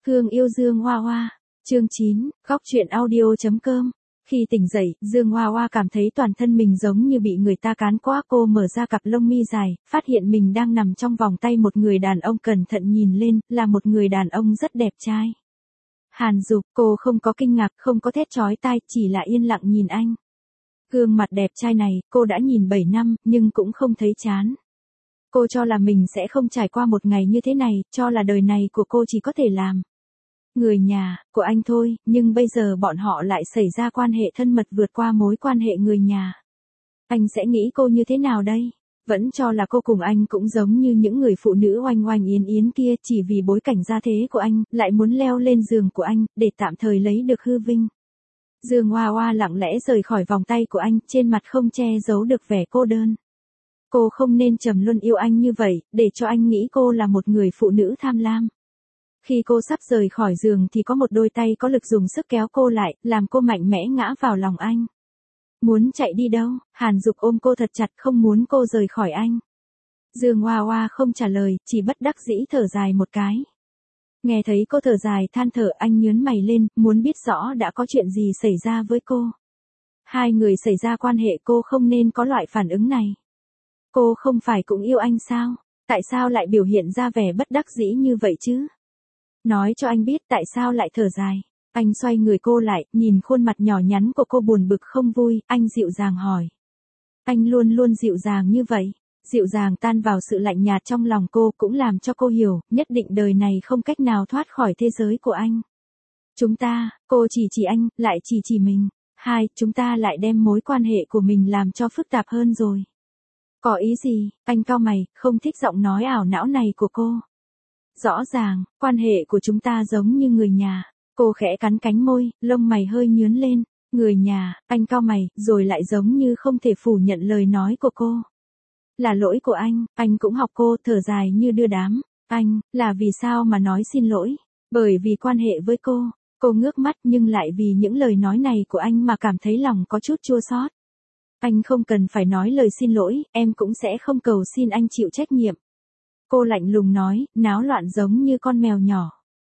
Hương yêu Dương Hoa Hoa. Chương 9, góc truyện audio.com. Khi tỉnh dậy, Dương Hoa Hoa cảm thấy toàn thân mình giống như bị người ta cán quá. Cô mở ra cặp lông mi dài, phát hiện mình đang nằm trong vòng tay một người đàn ông. Cẩn thận nhìn lên, là một người đàn ông rất đẹp trai. Hàn Dục. Cô không có kinh ngạc, không có thét chói tai, chỉ là yên lặng nhìn anh. Gương mặt đẹp trai này, cô đã nhìn 7 năm, nhưng cũng không thấy chán. Cô cho là mình sẽ không trải qua một ngày như thế này, cho là đời này của cô chỉ có thể làm người nhà của anh thôi, nhưng bây giờ bọn họ lại xảy ra quan hệ thân mật vượt qua mối quan hệ người nhà. Anh sẽ nghĩ cô như thế nào đây? Vẫn cho là cô cùng anh cũng giống như những người phụ nữ oanh oanh yến yến kia, chỉ vì bối cảnh gia thế của anh, lại muốn leo lên giường của anh, để tạm thời lấy được hư vinh. Dương Hoa Hoa lặng lẽ rời khỏi vòng tay của anh, trên mặt không che giấu được vẻ cô đơn. Cô không nên trầm luân yêu anh như vậy, để cho anh nghĩ cô là một người phụ nữ tham lam. Khi cô sắp rời khỏi giường thì có một đôi tay có lực dùng sức kéo cô lại, làm cô mạnh mẽ ngã vào lòng anh. Muốn chạy đi đâu? Hàn Dục ôm cô thật chặt, không muốn cô rời khỏi anh. Dương Hoa Hoa không trả lời, chỉ bất đắc dĩ thở dài một cái. Nghe thấy cô thở dài than thở, anh nhướng mày lên, muốn biết rõ đã có chuyện gì xảy ra với cô. Hai người xảy ra quan hệ, cô không nên có loại phản ứng này. Cô không phải cũng yêu anh sao? Tại sao lại biểu hiện ra vẻ bất đắc dĩ như vậy chứ? Nói cho anh biết tại sao lại thở dài. Anh xoay người cô lại, nhìn khuôn mặt nhỏ nhắn của cô buồn bực không vui, anh dịu dàng hỏi. Anh luôn luôn dịu dàng như vậy. Dịu dàng tan vào sự lạnh nhạt trong lòng cô, cũng làm cho cô hiểu, nhất định đời này không cách nào thoát khỏi thế giới của anh. Chúng ta, cô chỉ anh, lại chỉ mình. Chúng ta lại đem mối quan hệ của mình làm cho phức tạp hơn rồi. Có ý gì? Anh cau mày, không thích giọng nói ảo não này của cô. Rõ ràng, quan hệ của chúng ta giống như người nhà. Cô khẽ cắn cánh môi, lông mày hơi nhướng lên. Người nhà, anh cau mày, rồi lại giống như không thể phủ nhận lời nói của cô. Là lỗi của anh cũng học cô, thở dài như đưa đám. Anh, là vì sao mà nói xin lỗi? Bởi vì quan hệ với cô ngước mắt nhưng lại vì những lời nói này của anh mà cảm thấy lòng có chút chua xót. Anh không cần phải nói lời xin lỗi, em cũng sẽ không cầu xin anh chịu trách nhiệm. Cô lạnh lùng nói, náo loạn giống như con mèo nhỏ.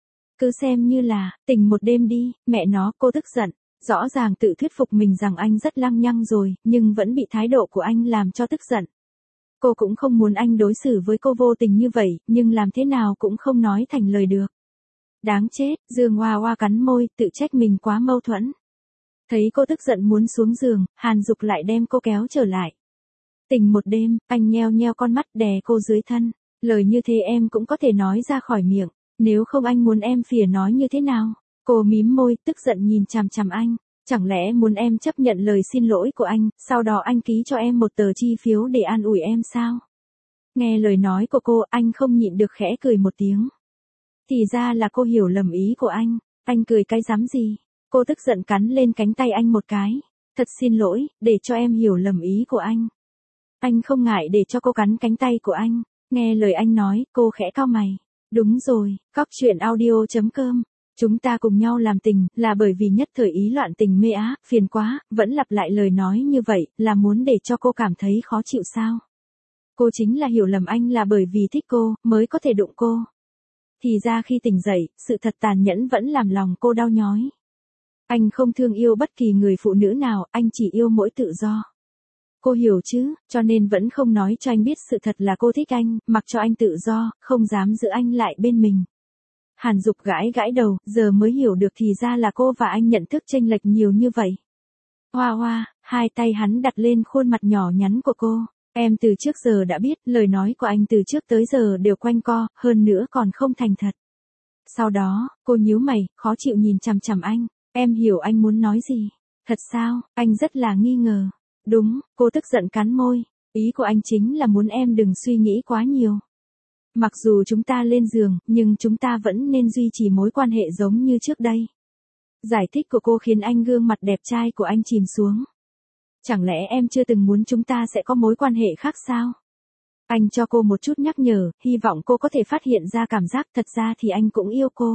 Cứ xem như là, tình một đêm đi, mẹ nó, cô tức giận. Rõ ràng tự thuyết phục mình rằng anh rất lăng nhăng rồi, nhưng vẫn bị thái độ của anh làm cho tức giận. Cô cũng không muốn anh đối xử với cô vô tình như vậy, nhưng làm thế nào cũng không nói thành lời được. Đáng chết, Dương Hoa Hoa cắn môi, tự trách mình quá mâu thuẫn. Thấy cô tức giận muốn xuống giường, Hàn Dục lại đem cô kéo trở lại. Tình một đêm, anh nheo nheo con mắt đè cô dưới thân. Lời như thế em cũng có thể nói ra khỏi miệng. Nếu không anh muốn em phìa nói như thế nào? Cô mím môi, tức giận nhìn chằm chằm anh. Chẳng lẽ muốn em chấp nhận lời xin lỗi của anh, sau đó anh ký cho em một tờ chi phiếu để an ủi em sao? Nghe lời nói của cô, anh không nhịn được khẽ cười một tiếng. Thì ra là cô hiểu lầm ý của anh cười cái dám gì? Cô tức giận cắn lên cánh tay anh một cái. Thật xin lỗi, để cho em hiểu lầm ý của anh. Anh không ngại để cho cô cắn cánh tay của anh. Nghe lời anh nói, cô khẽ cau mày. Đúng rồi, góc truyện audio.com. Chúng ta cùng nhau làm tình, là bởi vì nhất thời ý loạn tình mê á, phiền quá, vẫn lặp lại lời nói như vậy, là muốn để cho cô cảm thấy khó chịu sao? Cô chính là hiểu lầm anh là bởi vì thích cô, mới có thể đụng cô. Thì ra khi tỉnh dậy, sự thật tàn nhẫn vẫn làm lòng cô đau nhói. Anh không thương yêu bất kỳ người phụ nữ nào, anh chỉ yêu mỗi tự do. Cô hiểu chứ, cho nên vẫn không nói cho anh biết sự thật là cô thích anh, mặc cho anh tự do, không dám giữ anh lại bên mình. Hàn Dục gãi đầu, giờ mới hiểu được thì ra là cô và anh nhận thức chênh lệch nhiều như vậy. Hoa Hoa, hai tay hắn đặt lên khuôn mặt nhỏ nhắn của cô. Em từ trước giờ đã biết, lời nói của anh từ trước tới giờ đều quanh co, hơn nữa còn không thành thật. Sau đó, cô nhíu mày, khó chịu nhìn chằm chằm anh. Em hiểu anh muốn nói gì. Thật sao? Anh rất là nghi ngờ. Đúng, cô tức giận cắn môi. Ý của anh chính là muốn em đừng suy nghĩ quá nhiều. Mặc dù chúng ta lên giường, nhưng chúng ta vẫn nên duy trì mối quan hệ giống như trước đây. Giải thích của cô khiến anh gương mặt đẹp trai của anh chìm xuống. Chẳng lẽ em chưa từng muốn chúng ta sẽ có mối quan hệ khác sao? Anh cho cô một chút nhắc nhở, hy vọng cô có thể phát hiện ra cảm giác thật ra thì anh cũng yêu cô.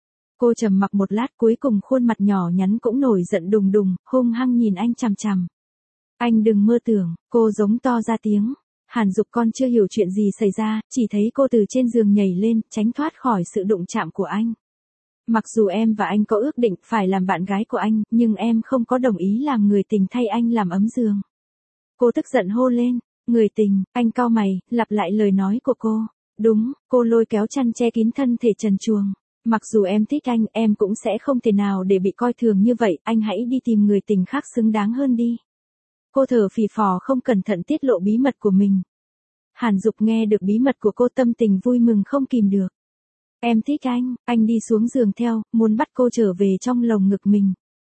Cô trầm mặc một lát, cuối cùng khuôn mặt nhỏ nhắn cũng nổi giận đùng đùng, hung hăng nhìn anh chằm chằm. Anh đừng mơ tưởng, cô giống to ra tiếng. Hàn Dục còn chưa hiểu chuyện gì xảy ra, chỉ thấy cô từ trên giường nhảy lên, tránh thoát khỏi sự đụng chạm của anh. Mặc dù em và anh có ước định phải làm bạn gái của anh, nhưng em không có đồng ý làm người tình thay anh làm ấm giường. Cô tức giận hô lên, người tình, anh cau mày, lặp lại lời nói của cô. Đúng, cô lôi kéo chăn che kín thân thể trần truồng. Mặc dù em thích anh, em cũng sẽ không thể nào để bị coi thường như vậy, anh hãy đi tìm người tình khác xứng đáng hơn đi. Cô thở phì phò không cẩn thận tiết lộ bí mật của mình. Hàn Dục nghe được bí mật của cô tâm tình vui mừng không kìm được. Em thích anh đi xuống giường theo, muốn bắt cô trở về trong lồng ngực mình.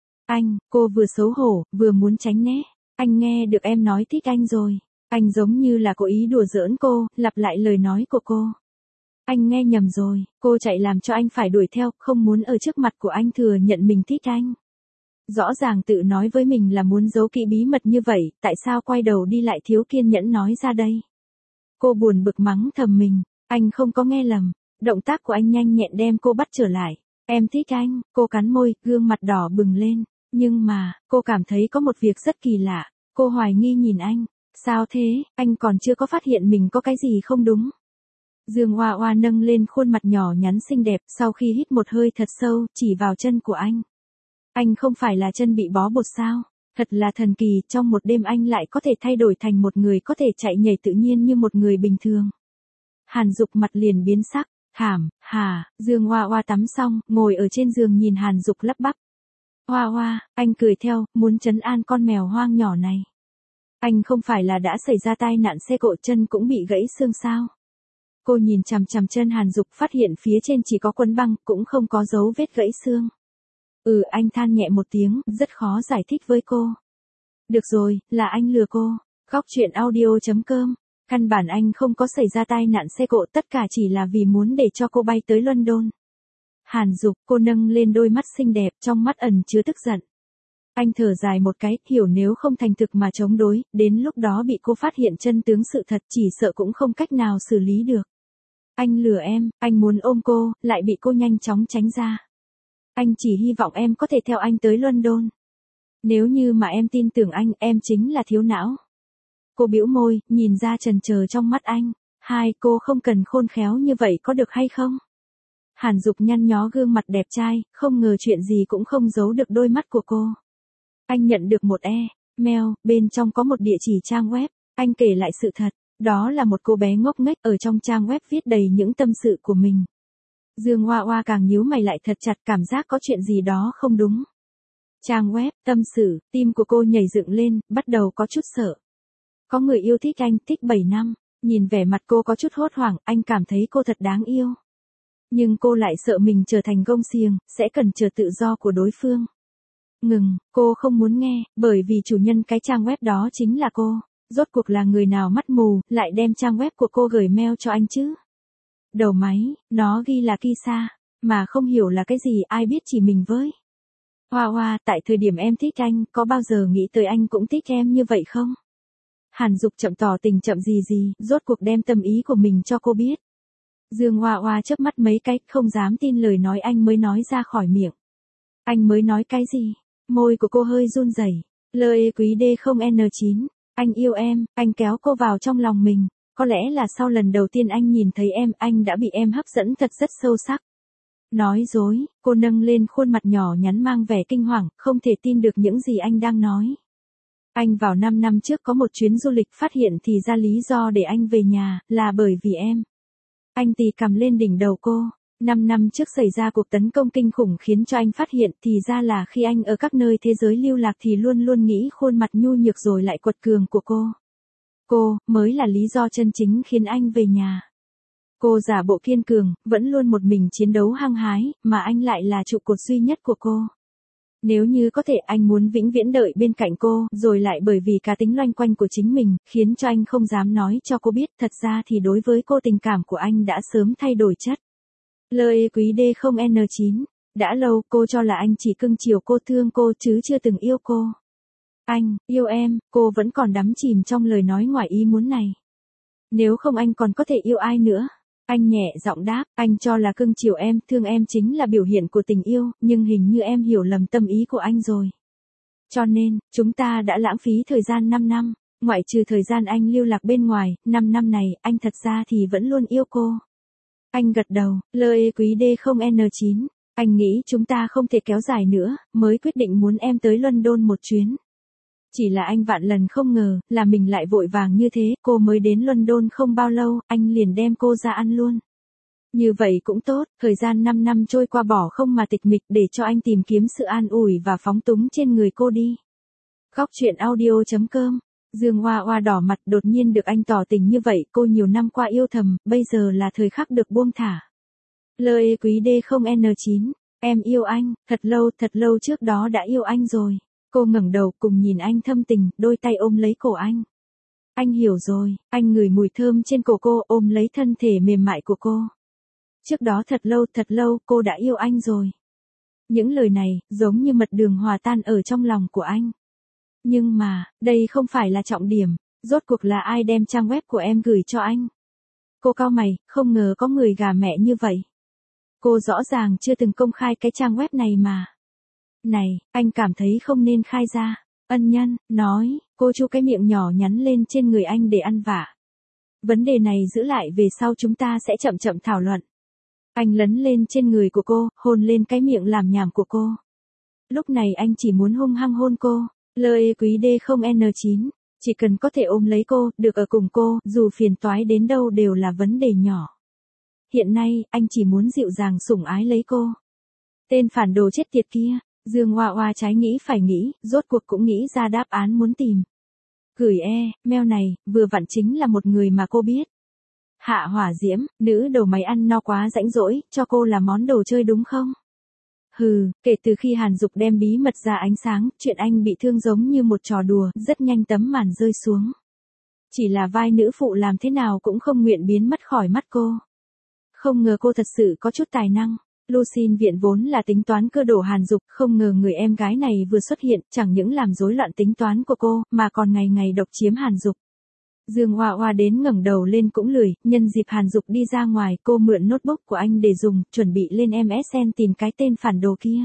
Cô vừa xấu hổ, vừa muốn tránh né. Anh nghe được em nói thích anh rồi. Anh giống như là cố ý đùa giỡn cô, lặp lại lời nói của cô. Anh nghe nhầm rồi, cô chạy làm cho anh phải đuổi theo, không muốn ở trước mặt của anh thừa nhận mình thích anh. Rõ ràng tự nói với mình là muốn giấu kỹ bí mật như vậy, tại sao quay đầu đi lại thiếu kiên nhẫn nói ra đây? Cô buồn bực mắng thầm mình, anh không có nghe lầm, động tác của anh nhanh nhẹn đem cô bắt trở lại. Em thích anh, cô cắn môi, gương mặt đỏ bừng lên, nhưng mà, cô cảm thấy có một việc rất kỳ lạ, cô hoài nghi nhìn anh, sao thế, anh còn chưa có phát hiện mình có cái gì không đúng. Dương Hoa Hoa nâng lên khuôn mặt nhỏ nhắn xinh đẹp sau khi hít một hơi thật sâu, chỉ vào chân của anh. Anh không phải là chân bị bó bột sao? Thật là thần kỳ, trong một đêm anh lại có thể thay đổi thành một người có thể chạy nhảy tự nhiên như một người bình thường. Hàn Dục mặt liền biến sắc, Dương Hoa Hoa tắm xong, ngồi ở trên giường nhìn Hàn Dục lắp bắp. Hoa Hoa, anh cười theo, muốn trấn an con mèo hoang nhỏ này. Anh không phải là đã xảy ra tai nạn xe cộ chân cũng bị gãy xương sao? Cô nhìn chằm chằm chân Hàn Dục phát hiện phía trên chỉ có quấn băng, cũng không có dấu vết gãy xương. Anh than nhẹ một tiếng, rất khó giải thích với cô. Được rồi, là anh lừa cô. Góc truyện audio.com. Căn bản anh không có xảy ra tai nạn xe cộ, tất cả chỉ là vì muốn để cho cô bay tới London. Hàn Dục, cô nâng lên đôi mắt xinh đẹp, trong mắt ẩn chứa tức giận. Anh thở dài một cái, hiểu nếu không thành thực mà chống đối, đến lúc đó bị cô phát hiện chân tướng sự thật chỉ sợ cũng không cách nào xử lý được. Anh lừa em, anh muốn ôm cô, lại bị cô nhanh chóng tránh ra. Anh chỉ hy vọng em có thể theo anh tới London. Nếu như mà em tin tưởng anh, em chính là thiếu não. Cô bĩu môi, nhìn ra chần chờ trong mắt anh. Cô không cần khôn khéo như vậy có được hay không? Hàn Dục nhăn nhó gương mặt đẹp trai, không ngờ chuyện gì cũng không giấu được đôi mắt của cô. Anh nhận được một mail, bên trong có một địa chỉ trang web. Anh kể lại sự thật, đó là một cô bé ngốc nghếch ở trong trang web viết đầy những tâm sự của mình. Dương Hoa Hoa càng nhíu mày lại thật chặt, cảm giác có chuyện gì đó không đúng. Trang web, tâm sự, tim của cô nhảy dựng lên, bắt đầu có chút sợ. Có người yêu thích anh, thích 7 năm, nhìn vẻ mặt cô có chút hốt hoảng, anh cảm thấy cô thật đáng yêu. Nhưng cô lại sợ mình trở thành gông xiềng, sẽ cản trở tự do của đối phương. Ngừng, cô không muốn nghe, bởi vì chủ nhân cái trang web đó chính là cô. Rốt cuộc là người nào mắt mù, lại đem trang web của cô gửi mail cho anh chứ? Đầu máy, nó ghi là Kisa, mà không hiểu là cái gì, ai biết chỉ mình với. Hoa Hoa, tại thời điểm em thích anh, có bao giờ nghĩ tới anh cũng thích em như vậy không? Hàn Dục chậm tỏ tình chậm gì, rốt cuộc đem tâm ý của mình cho cô biết. Dương Hoa Hoa chớp mắt mấy cái, không dám tin lời nói anh mới nói ra khỏi miệng. Anh mới nói cái gì? Môi của cô hơi run rẩy. Lời quý D0N9, anh yêu em, anh kéo cô vào trong lòng mình. Có lẽ là sau lần đầu tiên anh nhìn thấy em, anh đã bị em hấp dẫn thật rất sâu sắc. Nói dối, cô nâng lên khuôn mặt nhỏ nhắn mang vẻ kinh hoàng, không thể tin được những gì anh đang nói. Anh vào 5 năm trước có một chuyến du lịch, phát hiện thì ra lý do để anh về nhà, là bởi vì em. Anh tì cầm lên đỉnh đầu cô. 5 năm trước xảy ra cuộc tấn công kinh khủng khiến cho anh phát hiện thì ra là khi anh ở các nơi thế giới lưu lạc thì luôn luôn nghĩ khuôn mặt nhu nhược rồi lại quật cường của cô. Cô, mới là lý do chân chính khiến anh về nhà. Cô giả bộ kiên cường, vẫn luôn một mình chiến đấu hăng hái, mà anh lại là trụ cột duy nhất của cô. Nếu như có thể anh muốn vĩnh viễn đợi bên cạnh cô, rồi lại bởi vì cá tính loanh quanh của chính mình, khiến cho anh không dám nói cho cô biết, thật ra thì đối với cô tình cảm của anh đã sớm thay đổi chất. Lời quý D0N9, đã lâu cô cho là anh chỉ cưng chiều cô, thương cô chứ chưa từng yêu cô. Anh, yêu em, cô vẫn còn đắm chìm trong lời nói ngoài ý muốn này. Nếu không anh còn có thể yêu ai nữa? Anh nhẹ giọng đáp, anh cho là cưng chiều em, thương em chính là biểu hiện của tình yêu, nhưng hình như em hiểu lầm tâm ý của anh rồi. Cho nên, chúng ta đã lãng phí thời gian 5 năm, ngoại trừ thời gian anh lưu lạc bên ngoài, 5 năm này, anh thật ra thì vẫn luôn yêu cô. Anh gật đầu, lời quý D0N9. Anh nghĩ chúng ta không thể kéo dài nữa, mới quyết định muốn em tới London một chuyến. Chỉ là anh vạn lần không ngờ, là mình lại vội vàng như thế, cô mới đến London không bao lâu, anh liền đem cô ra ăn luôn. Như vậy cũng tốt, thời gian 5 năm trôi qua bỏ không mà tịch mịch để cho anh tìm kiếm sự an ủi và phóng túng trên người cô đi. Góc chuyện audio.com. Dương Hoa Hoa đỏ mặt đột nhiên được anh tỏ tình như vậy, cô nhiều năm qua yêu thầm, bây giờ là thời khắc được buông thả. Lời quý D0N9, em yêu anh, thật lâu trước đó đã yêu anh rồi. Cô ngẩng đầu cùng nhìn anh thâm tình, đôi tay ôm lấy cổ anh. Anh hiểu rồi, anh ngửi mùi thơm trên cổ cô, ôm lấy thân thể mềm mại của cô. Trước đó thật lâu, cô đã yêu anh rồi. Những lời này, giống như mật đường hòa tan ở trong lòng của anh. Nhưng mà, đây không phải là trọng điểm, rốt cuộc là ai đem trang web của em gửi cho anh? Cô cau mày, không ngờ có người gà mẹ như vậy. Cô rõ ràng chưa từng công khai cái trang web này mà. Này, anh cảm thấy không nên khai ra. Ân nhân, nói, cô chu cái miệng nhỏ nhắn lên trên người anh để ăn vạ. Vấn đề này giữ lại về sau chúng ta sẽ chậm chậm thảo luận. Anh lấn lên trên người của cô, hôn lên cái miệng làm nhảm của cô. Lúc này anh chỉ muốn hung hăng hôn cô. Lời quý D0N9, chỉ cần có thể ôm lấy cô, được ở cùng cô, dù phiền toái đến đâu đều là vấn đề nhỏ. Hiện nay, anh chỉ muốn dịu dàng sủng ái lấy cô. Tên phản đồ chết tiệt kia, Dương Hoa Hoa trái nghĩ phải nghĩ, rốt cuộc cũng nghĩ ra đáp án muốn tìm. Gửi mail này, vừa vặn chính là một người mà cô biết. Hạ Hỏa Diễm, nữ đầu máy ăn no quá rãnh rỗi, cho cô là món đồ chơi đúng không? Hừ, kể từ khi Hàn Dục đem bí mật ra ánh sáng, chuyện anh bị thương giống như một trò đùa, rất nhanh tấm màn rơi xuống. Chỉ là vai nữ phụ làm thế nào cũng không nguyện biến mất khỏi mắt cô. Không ngờ cô thật sự có chút tài năng. Lucin Viện vốn là tính toán cơ đổ Hàn Dục, không ngờ người em gái này vừa xuất hiện, chẳng những làm rối loạn tính toán của cô, mà còn ngày ngày độc chiếm Hàn Dục. Dương Hoa Hoa đến ngẩng đầu lên cũng lười, nhân dịp Hàn Dục đi ra ngoài, cô mượn notebook của anh để dùng, chuẩn bị lên MSN tìm cái tên phản đồ kia.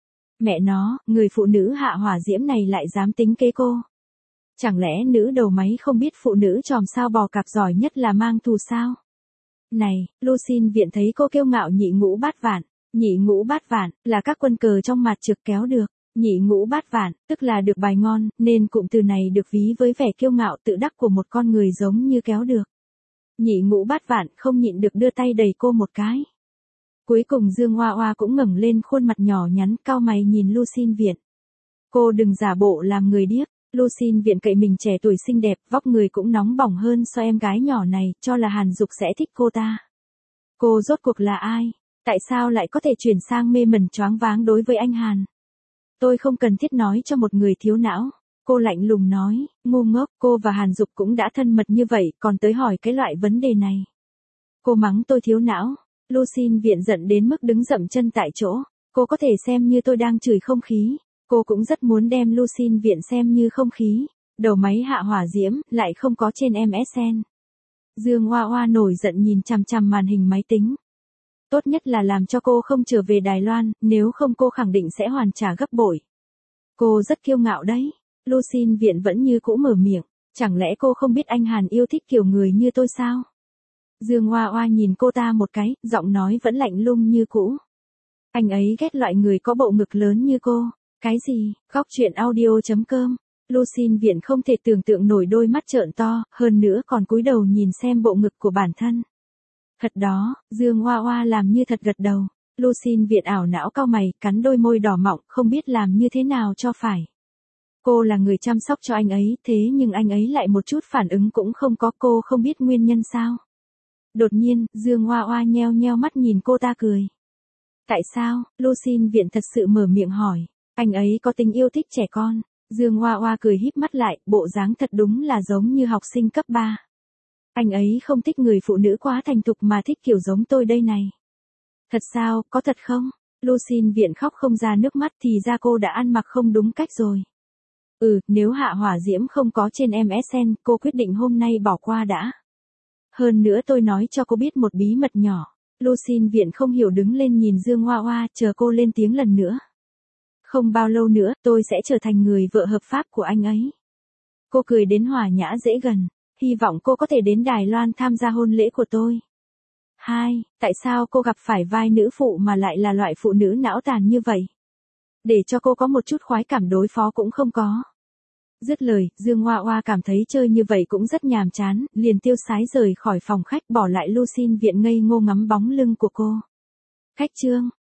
Mẹ nó, người phụ nữ Hạ Hỏa Diễm này lại dám tính kế cô. Chẳng lẽ nữ đầu máy không biết phụ nữ chòm sao bò cạp giỏi nhất là mang thù sao? Này, Lucin Viện thấy cô kiêu ngạo nhị ngũ bát vạn. Nhị ngũ bát vạn, là các quân cờ trong mặt trực kéo được. Nhị ngũ bát vạn, tức là được bài ngon, nên cụm từ này được ví với vẻ kiêu ngạo tự đắc của một con người giống như kéo được. Nhị ngũ bát vạn không nhịn được đưa tay đẩy cô một cái. Cuối cùng Dương Hoa Hoa cũng ngẩng lên khuôn mặt nhỏ nhắn cau mày nhìn Lucin Viện. Cô đừng giả bộ làm người điếc. Lucin Viện cậy mình trẻ tuổi xinh đẹp, vóc người cũng nóng bỏng hơn so em gái nhỏ này, cho là Hàn Dục sẽ thích cô ta. Cô rốt cuộc là ai? Tại sao lại có thể chuyển sang mê mẩn choáng váng đối với anh Hàn? Tôi không cần thiết nói cho một người thiếu não. Cô lạnh lùng nói, ngu ngốc, cô và Hàn Dục cũng đã thân mật như vậy, còn tới hỏi cái loại vấn đề này. Cô mắng tôi thiếu não. Lucin Viện giận đến mức đứng dậm chân tại chỗ. Cô có thể xem như tôi đang chửi không khí. Cô cũng rất muốn đem Lucin Viện xem như không khí. Đầu máy Hạ Hỏa Diễm, lại không có trên MSN. Dương Hoa Hoa nổi giận nhìn chằm chằm màn hình máy tính. Tốt nhất là làm cho cô không trở về Đài Loan, nếu không cô khẳng định sẽ hoàn trả gấp bội. Cô rất kiêu ngạo đấy. Lucin Viện vẫn như cũ mở miệng. Chẳng lẽ cô không biết anh Hàn yêu thích kiểu người như tôi sao? Dương Hoa Hoa nhìn cô ta một cái, giọng nói vẫn lạnh lùng như cũ. Anh ấy ghét loại người có bộ ngực lớn như cô. Cái gì? Góc chuyện audio.com. Lucin Viện không thể tưởng tượng nổi đôi mắt trợn to, hơn nữa còn cúi đầu nhìn xem bộ ngực của bản thân. Thật đó, Dương Hoa Hoa làm như thật gật đầu. Lucin Viện ảo não cau mày, cắn đôi môi đỏ mọng, không biết làm như thế nào cho phải. Cô là người chăm sóc cho anh ấy, thế nhưng anh ấy lại một chút phản ứng cũng không có, cô không biết nguyên nhân sao. Đột nhiên, Dương Hoa Hoa nheo nheo mắt nhìn cô ta cười. Tại sao? Lucin Viện thật sự mở miệng hỏi. Anh ấy có tình yêu thích trẻ con. Dương Hoa Hoa cười híp mắt lại, bộ dáng thật đúng là giống như học sinh cấp 3. Anh ấy không thích người phụ nữ quá thành thục mà thích kiểu giống tôi đây này. Thật sao, có thật không? Lucin Viện khóc không ra nước mắt thì ra cô đã ăn mặc không đúng cách rồi. Nếu Hạ Hỏa Diễm không có trên MSN, cô quyết định hôm nay bỏ qua đã. Hơn nữa tôi nói cho cô biết một bí mật nhỏ. Lucin Viện không hiểu đứng lên nhìn Dương Hoa Hoa, chờ cô lên tiếng lần nữa. Không bao lâu nữa, tôi sẽ trở thành người vợ hợp pháp của anh ấy. Cô cười đến hòa nhã dễ gần. Hy vọng cô có thể đến Đài Loan tham gia hôn lễ của tôi. 2. Tại sao cô gặp phải vai nữ phụ mà lại là loại phụ nữ não tàn như vậy? Để cho cô có một chút khoái cảm đối phó cũng không có. Dứt lời, Dương Hoa Hoa cảm thấy chơi như vậy cũng rất nhàm chán, liền tiêu sái rời khỏi phòng khách bỏ lại Lucin viện ngây ngô ngắm bóng lưng của cô. Khách trương,